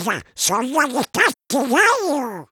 さん、そんなに経ってないよ。